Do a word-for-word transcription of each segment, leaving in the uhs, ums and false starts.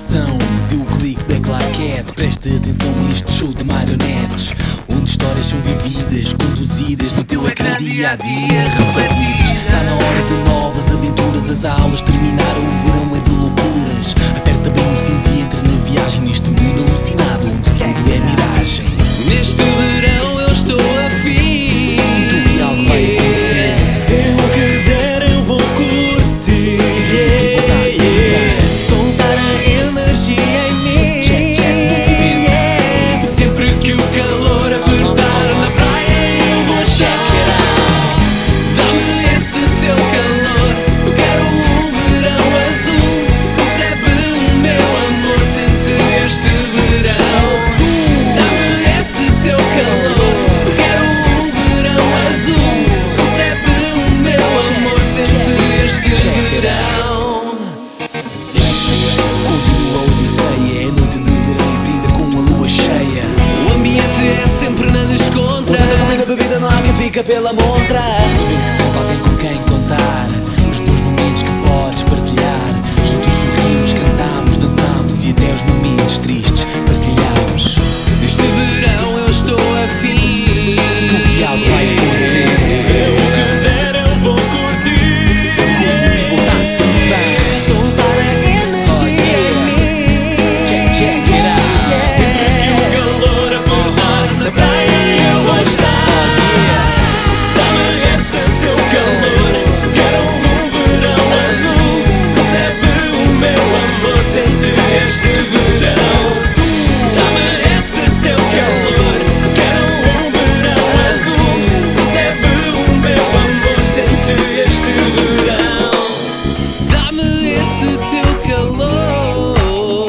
atenção, deu o clique da claquete. Presta atenção a este show de marionetes, onde histórias são vividas, conduzidas no teu ecrã dia a dia, refletidas. Está na hora de novas aventuras, as aulas terminaram, o verão é de loucuras. Aperta bem o cinto e entra na viagem, neste mundo alucinado, onde tudo é miragem. Neste verão eu estou afim, sinto que algo vai acontecer. o que der eu vou curtir, yeah, yeah. Soltar a energia em mim, check, check, yeah. Sempre que o calor apertar na praia eu vou check it out. Dá-me esse teu calor, eu quero um verão azul. Recebe o meu amor, sente este verão. Dá-me esse teu calor, eu quero um verão azul. Recebe o meu amor, sente este verão. Continua a odisseia, é noite de verão e brinda com a lua cheia. O ambiente é sempre na descontra, Onde da comida bebida não há quem fica pela montra. Saber que tens alguém com quem contar os bons momentos que podes partilhar. Juntos sorrimos, cantamos, dançamos e até os momentos tristes partilhamos. neste verão eu estou afim, Sinto que algo vai acontecer. o que der eu vou curtir, Comigo botar assim bem. soltar a energia em mim, Check, check it out. sempre que o calor apertar na praia eu vou estar. Dá-me esse teu calor, quero um verão azul. Recebe o meu amor, sente este verão. Dá-me esse teu calor, quero um verão azul. Recebe o meu amor, sente este verão. Dá-me esse teu calor,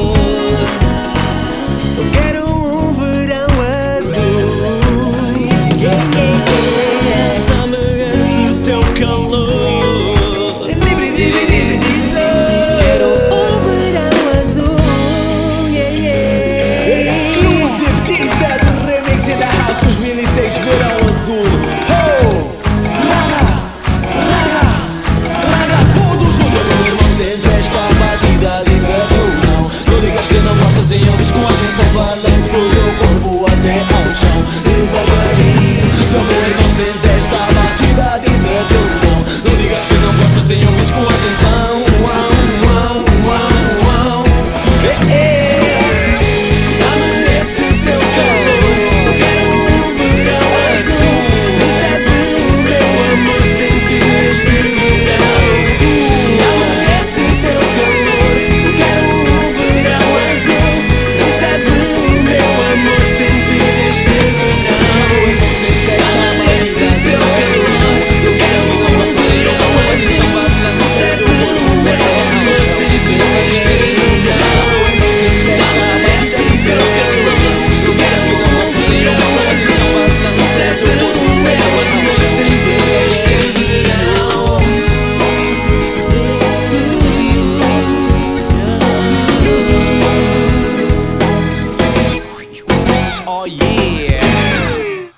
eu quero um verão azul. Yeah, yeah, yeah. Dá-me esse teu calor. Livre, livre, livre.